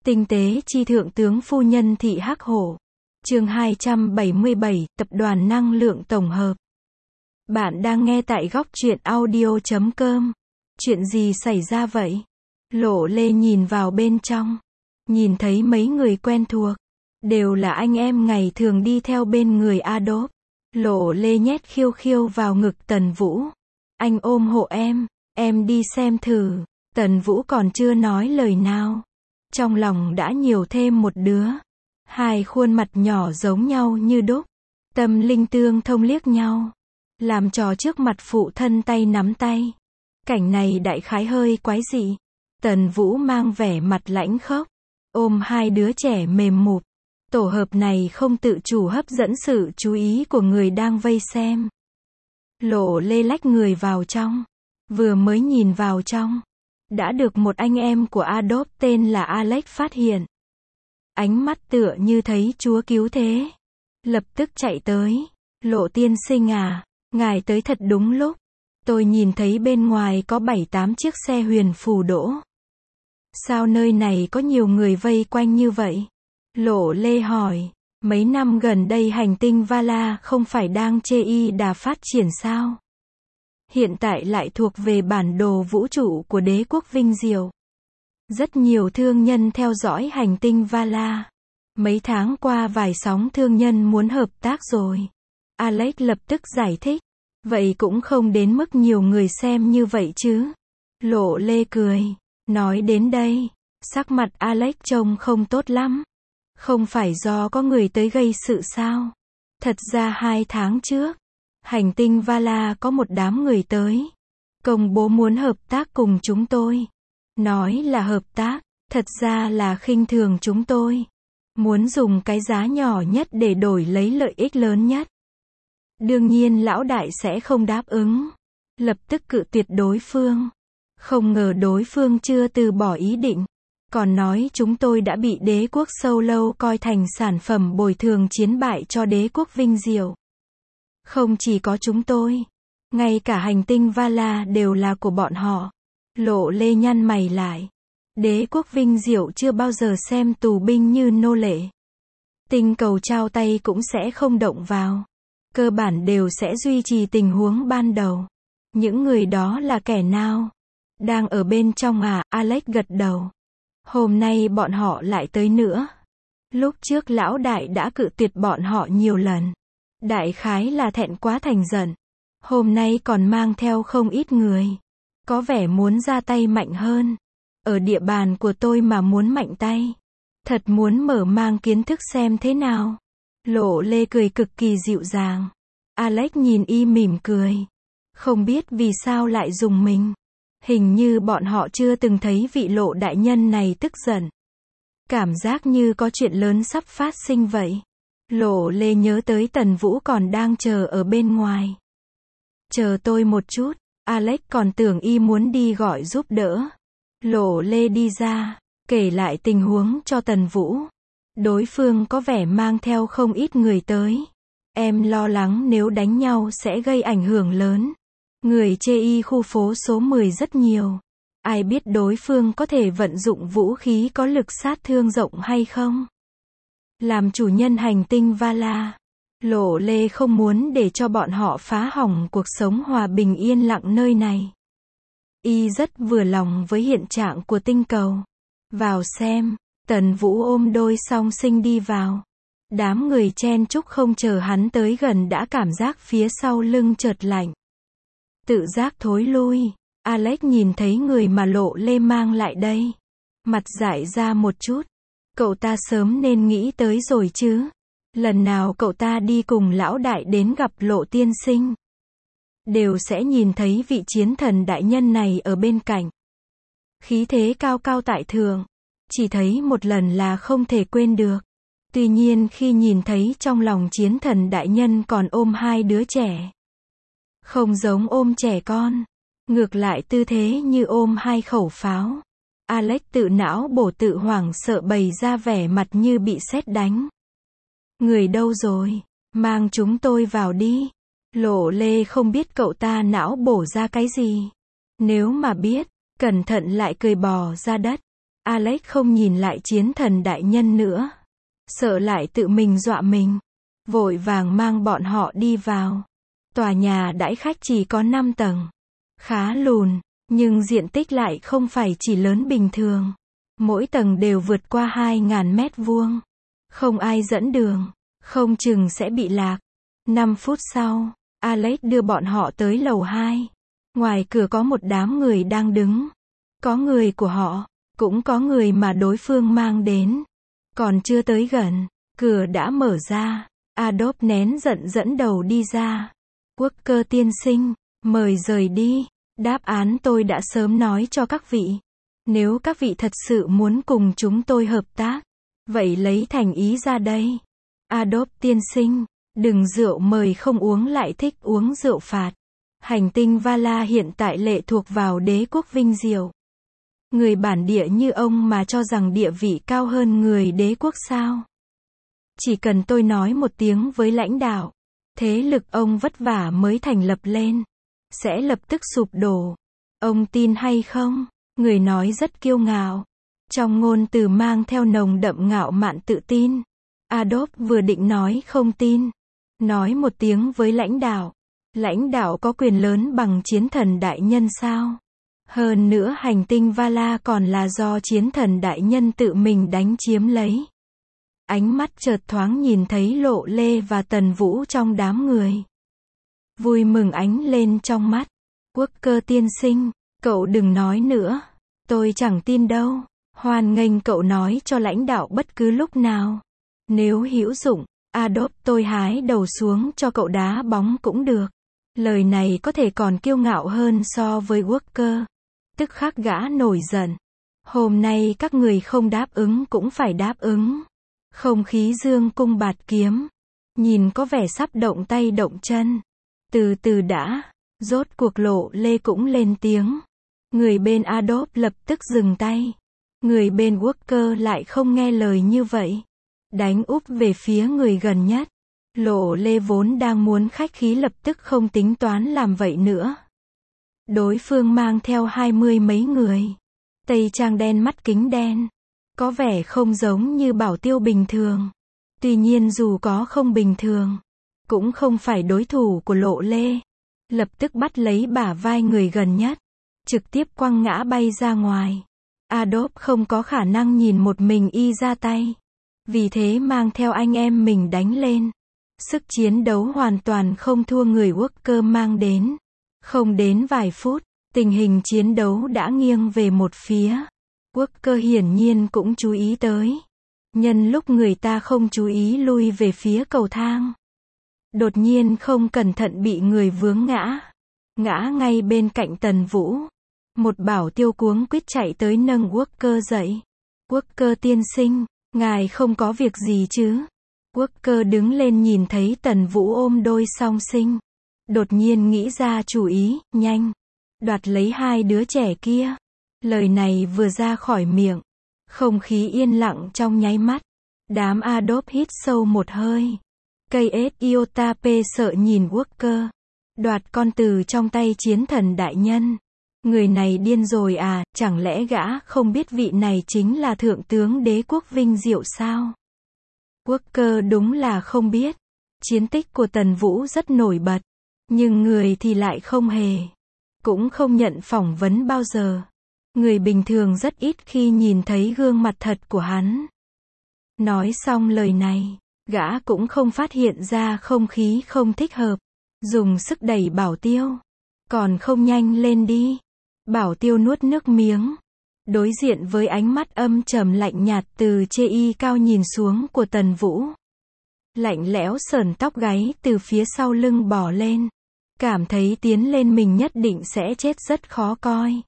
Tinh tế chi thượng tướng phu nhân thị Hắc Hổ. Chương 277, Tập đoàn Năng lượng tổng hợp. Bạn đang nghe tại góc truyện audio.com. Chuyện gì xảy ra vậy? Lộ Lê nhìn vào bên trong. Nhìn thấy mấy người quen thuộc. Đều là anh em ngày thường đi theo bên người Adolf. Lộ Lê nhét khiêu khiêu vào ngực Tần Vũ. Anh ôm hộ em đi xem thử. Tần Vũ còn chưa nói lời nào. Trong lòng đã nhiều thêm một đứa. Hai khuôn mặt nhỏ giống nhau như đúc. Tâm linh tương thông liếc nhau. Làm trò trước mặt phụ thân tay nắm tay. Cảnh này đại khái hơi quái dị. Tần Vũ mang vẻ mặt lãnh khốc. Ôm hai đứa trẻ mềm mụp. Tổ hợp này không tự chủ hấp dẫn sự chú ý của người đang vây xem. Lộ Lê lách người vào trong. Vừa mới nhìn vào trong. Đã được một anh em của Adolf tên là Alex phát hiện. Ánh mắt tựa như thấy Chúa cứu thế. Lập tức chạy tới. Lộ tiên sinh à, ngài tới thật đúng lúc. Tôi nhìn thấy bên ngoài có 7-8 chiếc xe huyền phù đỗ. Sao nơi này có nhiều người vây quanh như vậy? Lộ Lê hỏi, mấy năm gần đây hành tinh Vala không phải đang chê y đà phát triển sao? Hiện tại lại thuộc về bản đồ vũ trụ của đế quốc Vinh Diệu. Rất nhiều thương nhân theo dõi hành tinh Vala. Mấy tháng qua vài sóng thương nhân muốn hợp tác rồi. Alex lập tức giải thích. Vậy cũng không đến mức nhiều người xem như vậy chứ. Lộ Lê cười. Nói đến đây, sắc mặt Alex trông không tốt lắm. Không phải do có người tới gây sự sao? Thật ra 2 tháng trước, hành tinh Vala có một đám người tới. Công bố muốn hợp tác cùng chúng tôi. Nói là hợp tác, thật ra là khinh thường chúng tôi. Muốn dùng cái giá nhỏ nhất để đổi lấy lợi ích lớn nhất. Đương nhiên lão đại sẽ không đáp ứng. Lập tức cự tuyệt đối phương. Không ngờ đối phương chưa từ bỏ ý định. Còn nói chúng tôi đã bị đế quốc sâu lâu coi thành sản phẩm bồi thường chiến bại cho đế quốc Vinh Diệu. Không chỉ có chúng tôi. Ngay cả hành tinh Vala đều là của bọn họ. Lộ Lê nhăn mày lại. Đế quốc Vinh Diệu chưa bao giờ xem tù binh như nô lệ. Tinh cầu trao tay cũng sẽ không động vào. Cơ bản đều sẽ duy trì tình huống ban đầu. Những người đó là kẻ nào? Đang ở bên trong à? Alex gật đầu. Hôm nay bọn họ lại tới nữa. Lúc trước lão đại đã cự tuyệt bọn họ nhiều lần. Đại khái là thẹn quá thành giận. Hôm nay còn mang theo không ít người. Có vẻ muốn ra tay mạnh hơn. Ở địa bàn của tôi mà muốn mạnh tay. Thật muốn mở mang kiến thức xem thế nào. Lộ Lê cười cực kỳ dịu dàng. Alex nhìn y mỉm cười. Không biết vì sao lại dùng mình. Hình như bọn họ chưa từng thấy vị Lộ đại nhân này tức giận. Cảm giác như có chuyện lớn sắp phát sinh vậy. Lộ Lê nhớ tới Tần Vũ còn đang chờ ở bên ngoài. Chờ tôi một chút. Alex còn tưởng y muốn đi gọi giúp đỡ. Lộ Lê đi ra, kể lại tình huống cho Tần Vũ. Đối phương có vẻ mang theo không ít người tới. Em lo lắng nếu đánh nhau sẽ gây ảnh hưởng lớn. Người chê y khu phố số 10 rất nhiều. Ai biết đối phương có thể vận dụng vũ khí có lực sát thương rộng hay không? Làm chủ nhân hành tinh Vala, Lộ Lê không muốn để cho bọn họ phá hỏng cuộc sống hòa bình yên lặng nơi này. Y rất vừa lòng với hiện trạng của tinh cầu. Vào xem, Tần Vũ ôm đôi song sinh đi vào. Đám người chen chúc không chờ hắn tới gần đã cảm giác phía sau lưng chợt lạnh. Tự giác thối lui. Alex nhìn thấy người mà Lộ Lê mang lại đây. Mặt dại ra một chút. Cậu ta sớm nên nghĩ tới rồi chứ. Lần nào cậu ta đi cùng lão đại đến gặp Lộ tiên sinh. Đều sẽ nhìn thấy vị chiến thần đại nhân này ở bên cạnh. Khí thế cao cao tại thượng. Chỉ thấy một lần là không thể quên được. Tuy nhiên khi nhìn thấy trong lòng chiến thần đại nhân còn ôm hai đứa trẻ. Không giống ôm trẻ con. Ngược lại tư thế như ôm hai khẩu pháo. Alex tự não bổ tự hoảng sợ bày ra vẻ mặt như bị sét đánh. Người đâu rồi? Mang chúng tôi vào đi. Lộ Lê không biết cậu ta não bổ ra cái gì. Nếu mà biết, cẩn thận lại cười bò ra đất. Alex không nhìn lại chiến thần đại nhân nữa. Sợ lại tự mình dọa mình. Vội vàng mang bọn họ đi vào. Tòa nhà đãi khách chỉ có 5 tầng. Khá lùn, nhưng diện tích lại không phải chỉ lớn bình thường. Mỗi tầng đều vượt qua 2.000 mét vuông. Không ai dẫn đường, không chừng sẽ bị lạc. 5 phút sau, Alex đưa bọn họ tới lầu 2. Ngoài cửa có một đám người đang đứng. Có người của họ, cũng có người mà đối phương mang đến. Còn chưa tới gần, cửa đã mở ra. Adolf nén giận dẫn đầu đi ra. Walker tiên sinh, mời rời đi. Đáp án tôi đã sớm nói cho các vị. Nếu các vị thật sự muốn cùng chúng tôi hợp tác, vậy lấy thành ý ra đây. Adolf tiên sinh, đừng rượu mời không uống lại thích uống rượu phạt. Hành tinh Vala hiện tại lệ thuộc vào đế quốc vinh diệu. Người bản địa như ông mà cho rằng địa vị cao hơn người đế quốc sao? Chỉ cần tôi nói một tiếng với lãnh đạo, thế lực ông vất vả mới thành lập lên, sẽ lập tức sụp đổ. Ông tin hay không? Người nói rất kiêu ngạo. Trong ngôn từ mang theo nồng đậm ngạo mạn tự tin. Adolf vừa định nói không tin. Nói một tiếng với lãnh đạo. Lãnh đạo có quyền lớn bằng chiến thần đại nhân sao? Hơn nữa hành tinh Vala còn là do chiến thần đại nhân tự mình đánh chiếm lấy. Ánh mắt chợt thoáng nhìn thấy Lộ Lê và Tần Vũ trong đám người. Vui mừng ánh lên trong mắt. Walker tiên sinh, cậu đừng nói nữa. Tôi chẳng tin đâu. Hoan nghênh cậu nói cho lãnh đạo bất cứ lúc nào. Nếu hữu dụng, Adolf tôi hái đầu xuống cho cậu đá bóng cũng được. Lời này có thể còn kiêu ngạo hơn so với Walker. Tức khắc gã nổi giận. Hôm nay các người không đáp ứng cũng phải đáp ứng. Không khí dương cung bạt kiếm. Nhìn có vẻ sắp động tay động chân. Từ từ đã. Rốt cuộc Lộ Lê cũng lên tiếng. Người bên Adolf lập tức dừng tay. Người bên Walker lại không nghe lời như vậy. Đánh úp về phía người gần nhất. Lộ Lê vốn đang muốn khách khí lập tức không tính toán làm vậy nữa. Đối phương mang theo 20 mấy người. Tây trang đen mắt kính đen. Có vẻ không giống như bảo tiêu bình thường. Tuy nhiên dù có không bình thường, cũng không phải đối thủ của Lộ Lê. Lập tức bắt lấy bả vai người gần nhất. Trực tiếp quăng ngã bay ra ngoài. Adolf không có khả năng nhìn một mình y ra tay. Vì thế mang theo anh em mình đánh lên. Sức chiến đấu hoàn toàn không thua người Walker mang đến. Không đến vài phút, tình hình chiến đấu đã nghiêng về một phía. Walker hiển nhiên cũng chú ý tới. Nhân lúc người ta không chú ý lui về phía cầu thang. Đột nhiên không cẩn thận bị người vướng ngã. Ngã ngay bên cạnh Tần Vũ. Một bảo tiêu cuống quýt chạy tới nâng Walker dậy. Walker tiên sinh, ngài không có việc gì chứ? Walker đứng lên nhìn thấy Tần Vũ ôm đôi song sinh. Đột nhiên nghĩ ra chủ ý, nhanh. Đoạt lấy hai đứa trẻ kia. Lời này vừa ra khỏi miệng. Không khí yên lặng trong nháy mắt. Đám Adolf hít sâu một hơi. Cây ết iota p sợ nhìn Walker. Đoạt con từ trong tay chiến thần đại nhân. Người này điên rồi à, chẳng lẽ gã không biết vị này chính là thượng tướng đế quốc vinh diệu sao? Walker đúng là không biết. Chiến tích của Tần Vũ rất nổi bật. Nhưng người thì lại không hề. Cũng không nhận phỏng vấn bao giờ. Người bình thường rất ít khi nhìn thấy gương mặt thật của hắn. Nói xong lời này, gã cũng không phát hiện ra không khí không thích hợp. Dùng sức đẩy bảo tiêu. Còn không nhanh lên đi. Bảo tiêu nuốt nước miếng. Đối diện với ánh mắt âm trầm lạnh nhạt từ chê y cao nhìn xuống của Tần Vũ. Lạnh lẽo sờn tóc gáy từ phía sau lưng bò lên. Cảm thấy tiến lên mình nhất định sẽ chết rất khó coi.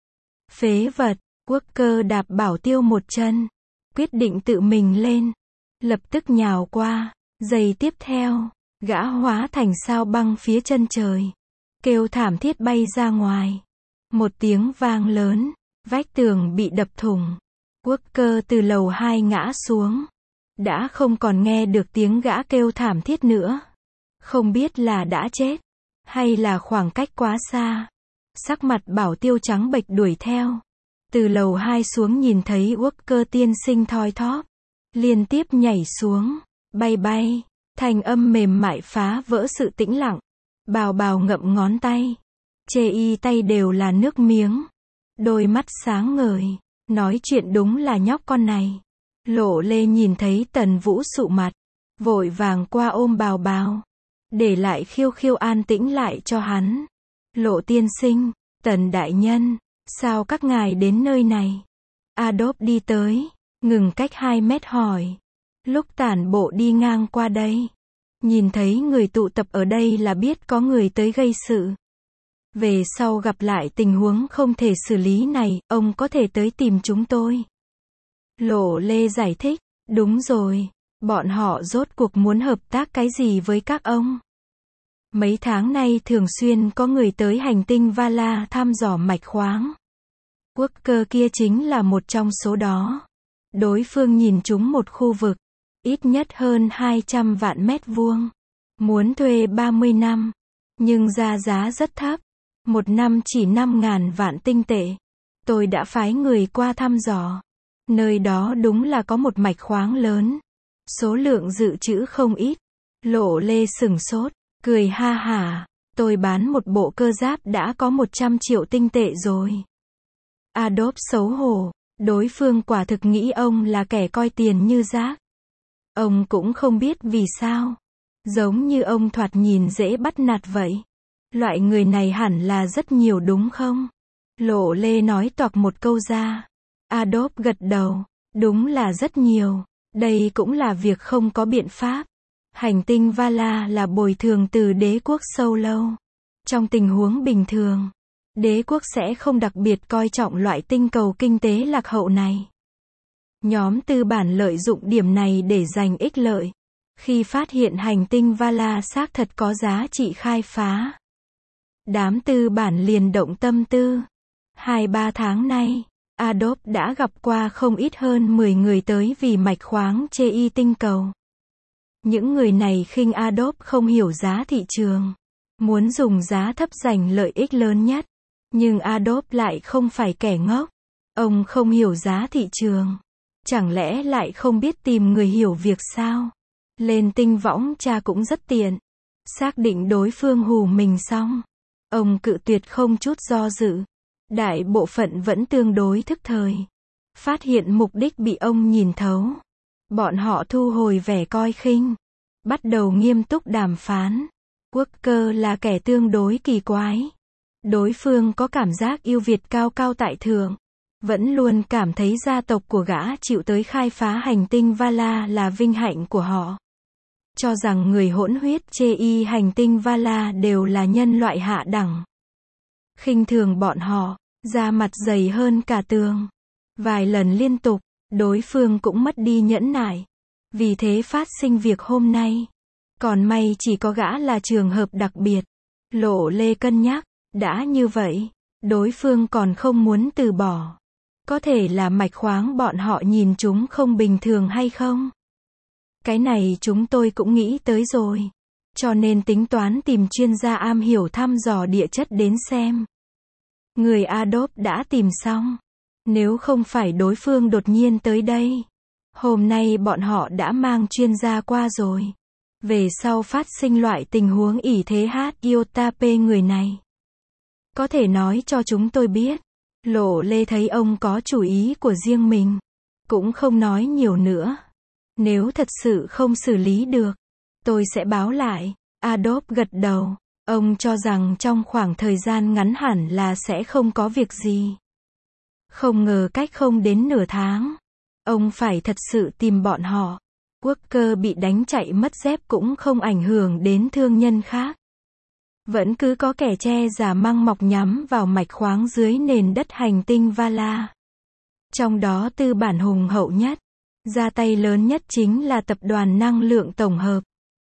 Phế vật, Walker đạp bảo tiêu một chân. Quyết định tự mình lên. Lập tức nhào qua. Giây tiếp theo, gã hóa thành sao băng phía chân trời. Kêu thảm thiết bay ra ngoài. Một tiếng vang lớn. Vách tường bị đập thủng. Walker từ lầu 2 ngã xuống. Đã không còn nghe được tiếng gã kêu thảm thiết nữa. Không biết là đã chết. Hay là khoảng cách quá xa. Sắc mặt bảo tiêu trắng bệch đuổi theo. Từ lầu 2 xuống nhìn thấy Walker tiên sinh thoi thóp, liên tiếp nhảy xuống, bay bay, thanh âm mềm mại phá vỡ sự tĩnh lặng. Bào bào ngậm ngón tay, chê y tay đều là nước miếng, đôi mắt sáng ngời, nói chuyện đúng là nhóc con này. Lộ Lê nhìn thấy Tần Vũ sụ mặt, vội vàng qua ôm bào bào, để lại Khiêu Khiêu an tĩnh lại cho hắn. Lộ tiên sinh, Tần đại nhân, sao các ngài đến nơi này? Adolf đi tới, ngừng cách 2 mét hỏi. Lúc tản bộ đi ngang qua đây, nhìn thấy người tụ tập ở đây là biết có người tới gây sự. Về sau gặp lại tình huống không thể xử lý này, ông có thể tới tìm chúng tôi. Lộ Lê giải thích, đúng rồi, bọn họ rốt cuộc muốn hợp tác cái gì với các ông? Mấy tháng nay thường xuyên có người tới hành tinh Vala thăm dò mạch khoáng. Walker kia chính là một trong số đó. Đối phương nhìn chúng một khu vực, ít nhất hơn 200 vạn mét vuông. Muốn thuê 30 năm, nhưng ra giá rất thấp. Một năm chỉ 5.000 vạn tinh tệ. Tôi đã phái người qua thăm dò. Nơi đó đúng là có một mạch khoáng lớn. Số lượng dự trữ không ít. Lộ Lê sửng sốt, cười ha hả. Tôi bán một bộ cơ giáp đã có 100 triệu tinh tệ rồi. Adolf xấu hổ. Đối phương quả thực nghĩ ông là kẻ coi tiền như rác. Ông cũng không biết vì sao. Giống như ông thoạt nhìn dễ bắt nạt vậy. Loại người này hẳn là rất nhiều đúng không? Lộ Lê nói toạc một câu ra. Adolf gật đầu. Đúng là rất nhiều. Đây cũng là việc không có biện pháp. Hành tinh Vala là bồi thường từ đế quốc sâu lâu. Trong tình huống bình thường, đế quốc sẽ không đặc biệt coi trọng loại tinh cầu kinh tế lạc hậu này. Nhóm tư bản lợi dụng điểm này để giành ích lợi. Khi phát hiện hành tinh Vala xác thật có giá trị khai phá, đám tư bản liền động tâm tư. 2-3 tháng nay, Adolf đã gặp qua không ít hơn 10 người tới vì mạch khoáng chê y tinh cầu. Những người này khinh Adolf không hiểu giá thị trường, muốn dùng giá thấp giành lợi ích lớn nhất. Nhưng Adolf lại không phải kẻ ngốc. Ông không hiểu giá thị trường. Chẳng lẽ lại không biết tìm người hiểu việc sao? Lên tinh võng tra cũng rất tiện. Xác định đối phương hù mình xong, ông cự tuyệt không chút do dự. Đại bộ phận vẫn tương đối thức thời. Phát hiện mục đích bị ông nhìn thấu. Bọn họ thu hồi vẻ coi khinh. Bắt đầu nghiêm túc đàm phán. Walker là kẻ tương đối kỳ quái. Đối phương có cảm giác yêu Việt cao cao tại thượng. Vẫn luôn cảm thấy gia tộc của gã chịu tới khai phá hành tinh Vala là vinh hạnh của họ. Cho rằng người hỗn huyết chê y hành tinh Vala đều là nhân loại hạ đẳng. Khinh thường bọn họ, da mặt dày hơn cả tường. Vài lần liên tục, đối phương cũng mất đi nhẫn nại. Vì thế phát sinh việc hôm nay. Còn may chỉ có gã là trường hợp đặc biệt. Lộ Lê cân nhắc, đã như vậy, đối phương còn không muốn từ bỏ. Có thể là mạch khoáng bọn họ nhìn chúng không bình thường hay không? Cái này chúng tôi cũng nghĩ tới rồi. Cho nên tính toán tìm chuyên gia am hiểu thăm dò địa chất đến xem. Người Adolf đã tìm xong. Nếu không phải đối phương đột nhiên tới đây, hôm nay bọn họ đã mang chuyên gia qua rồi. Về sau phát sinh loại tình huống ỷ thế hát iota p người này, có thể nói cho chúng tôi biết. Lộ Lê thấy ông có chủ ý của riêng mình, cũng không nói nhiều nữa. Nếu thật sự không xử lý được, tôi sẽ báo lại. Adolf gật đầu. Ông cho rằng trong khoảng thời gian ngắn hẳn là sẽ không có việc gì. Không ngờ cách không đến nửa tháng, ông phải thật sự tìm bọn họ. Walker bị đánh chạy mất dép cũng không ảnh hưởng đến thương nhân khác. Vẫn cứ có kẻ che giả măng mọc nhắm vào mạch khoáng dưới nền đất hành tinh Vala. Trong đó tư bản hùng hậu nhất, ra tay lớn nhất chính là tập đoàn năng lượng tổng hợp.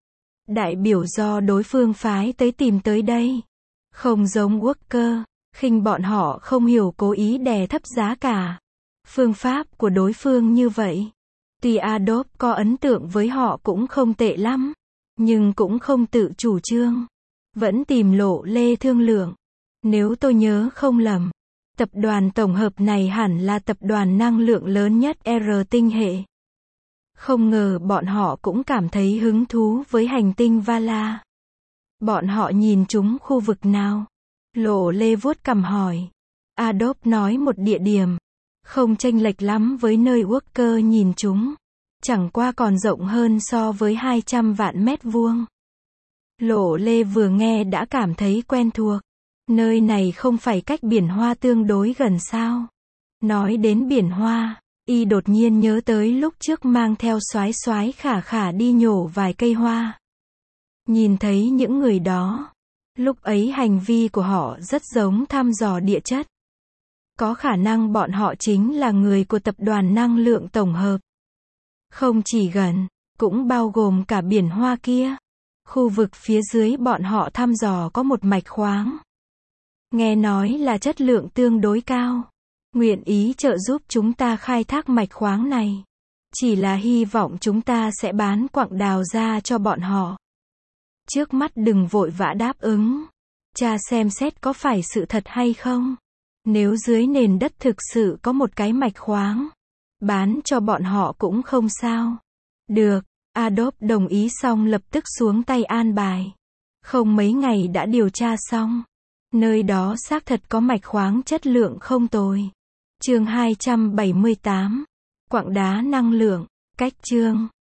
Đại biểu do đối phương phái tới tìm tới đây. Không giống Walker, khinh bọn họ không hiểu cố ý đè thấp giá cả. Phương pháp của đối phương như vậy. Tuy Adolf có ấn tượng với họ cũng không tệ lắm, nhưng cũng không tự chủ trương. Vẫn tìm Lộ Lê thương lượng. Nếu tôi nhớ không lầm, Tập đoàn tổng hợp này hẳn là tập đoàn năng lượng lớn nhất R tinh hệ. Không ngờ bọn họ cũng cảm thấy hứng thú với hành tinh Vala. Bọn họ nhìn chúng khu vực nào? Lộ Lê vuốt cằm hỏi. Adolf nói một địa điểm. Không chênh lệch lắm với nơi Walker nhìn chúng. Chẳng qua còn rộng hơn so với 200 vạn mét vuông. Lộ Lê vừa nghe đã cảm thấy quen thuộc. Nơi này không phải cách biển Hoa tương đối gần sao? Nói đến biển Hoa, y đột nhiên nhớ tới lúc trước mang theo soái soái Khả Khả đi nhổ vài cây hoa. Nhìn thấy những người đó, lúc ấy hành vi của họ rất giống thăm dò địa chất. Có khả năng bọn họ chính là người của tập đoàn năng lượng tổng hợp. Không chỉ gần, cũng bao gồm cả biển Hoa kia. Khu vực phía dưới bọn họ thăm dò có một mạch khoáng. Nghe nói là chất lượng tương đối cao. Nguyện ý trợ giúp chúng ta khai thác mạch khoáng này. Chỉ là hy vọng chúng ta sẽ bán quặng đào ra cho bọn họ. Trước mắt đừng vội vã đáp ứng. Cha xem xét có phải sự thật hay không. Nếu dưới nền đất thực sự có một cái mạch khoáng, bán cho bọn họ cũng không sao. Được, Adolf đồng ý xong lập tức xuống tay an bài. Không mấy ngày đã điều tra xong. Nơi đó xác thật có mạch khoáng chất lượng không tồi. Chương 278. Quặng đá năng lượng. Cách chương